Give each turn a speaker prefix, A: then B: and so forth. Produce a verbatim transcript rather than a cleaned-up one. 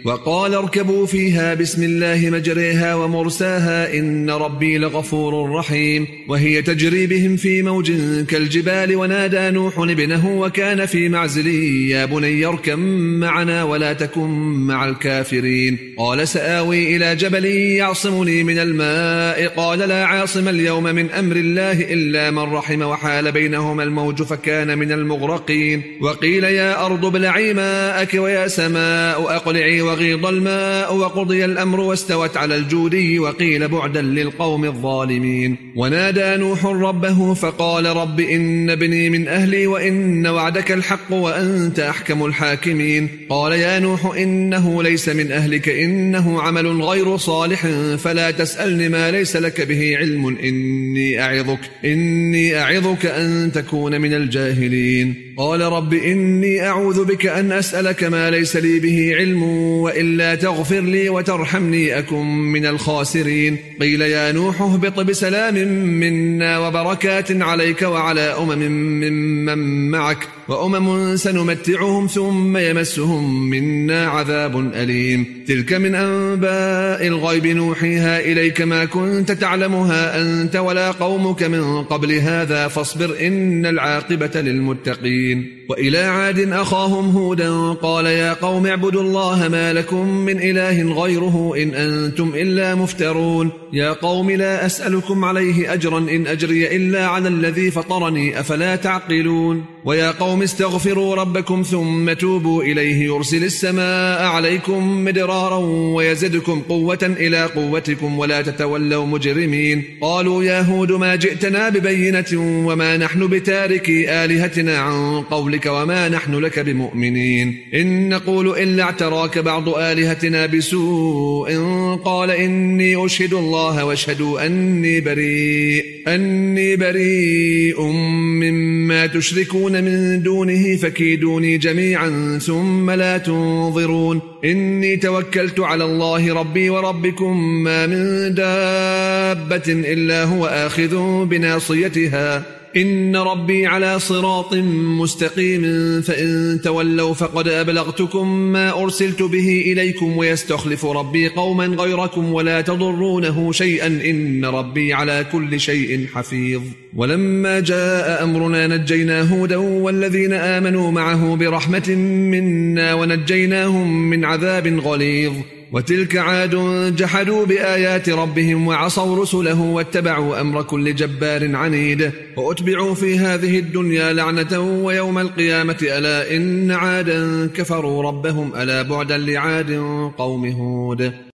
A: وقال اركبوا فيها بسم الله مجريها ومرساها إن ربي لغفور رحيم. وهي تجري بهم في موج كالجبال ونادى نوح ابنه وكان في معزل يا بني اركب معنا ولا تكن مع الكافرين. قال سآوي إلى جبل يعصمني من الماء قال لا عاصم اليوم من أمر الله إلا من رحم وحال بينهما الموج فكان من المغرقين. وقيل يا أرض ابلعي ماءك ويا سماء أقلعي وغيض الماء وقضي الأمر واستوت على الجودي وقيل بعدا للقوم الظالمين. ونادى نوح ربه فقال رب إن ابني من أهلي وإن وعدك الحق وأنت أحكم الحاكمين. قال يا نوح إنه ليس من أهلك إنه عمل غير صالح فلا تسألني ما ليس لك به علم إني أعظك إني أعظك أن تكون من الجاهلين. قال رب إني أعوذ بك أن أسألك ما ليس لي به علم وإلا تغفر لي وترحمني أكن من الخاسرين. قيل يا نوح اهبط بسلام منا وبركات عليك وعلى أمم ممن معك وأمم سنمتعهم ثم يمسهم منا عذاب أليم. تلك من أنباء الغيب نوحيها إليك ما كنت تعلمها أنت ولا قومك من قبل هذا فاصبر إن العاقبة للمتقين. وإلى عاد أخاهم هودا قال يا قوم اعبدوا الله ما لكم من إله غيره إن أنتم إلا مفترون. يا قوم لا أسألكم عليه أجرا إن أجري إلا على الذي فطرني أفلا تعقلون. ويا قوم استغفروا ربكم ثم توبوا إليه يرسل السماء عليكم مدرارا ويزدكم قوة إلى قوتكم ولا تتولوا مجرمين. قالوا يا هود ما جئتنا ببينة وما نحن بتاركي آلهتنا عن قولك وما نحن لك بمؤمنين إن نقول إلا اعتراك بعض آلهتنا بسوء. قال إني أشهد الله واشهدوا أني بريء أني بريء مما تشركون من دونه فكيدوني جميعا ثم لا تنظرون. إني توكلت على الله ربي وربكم ما من دابة إلا هو آخذ بناصيتها إن ربي على صراط مستقيم. فإن تولوا فقد أبلغتكم ما أرسلت به إليكم ويستخلف ربي قوما غيركم ولا تضرونه شيئا إن ربي على كل شيء حفيظ. ولما جاء أمرنا نجينا هودا والذين آمنوا معه برحمة منا ونجيناهم من عذاب غليظ. وتلك عاد جحدوا بآيات ربهم وعصوا رسله واتبعوا أمر كل جبار عنيد. وأتبعوا في هذه الدنيا لعنة ويوم القيامة ألا إن عادا كفروا ربهم ألا بعدا لعاد قوم هود.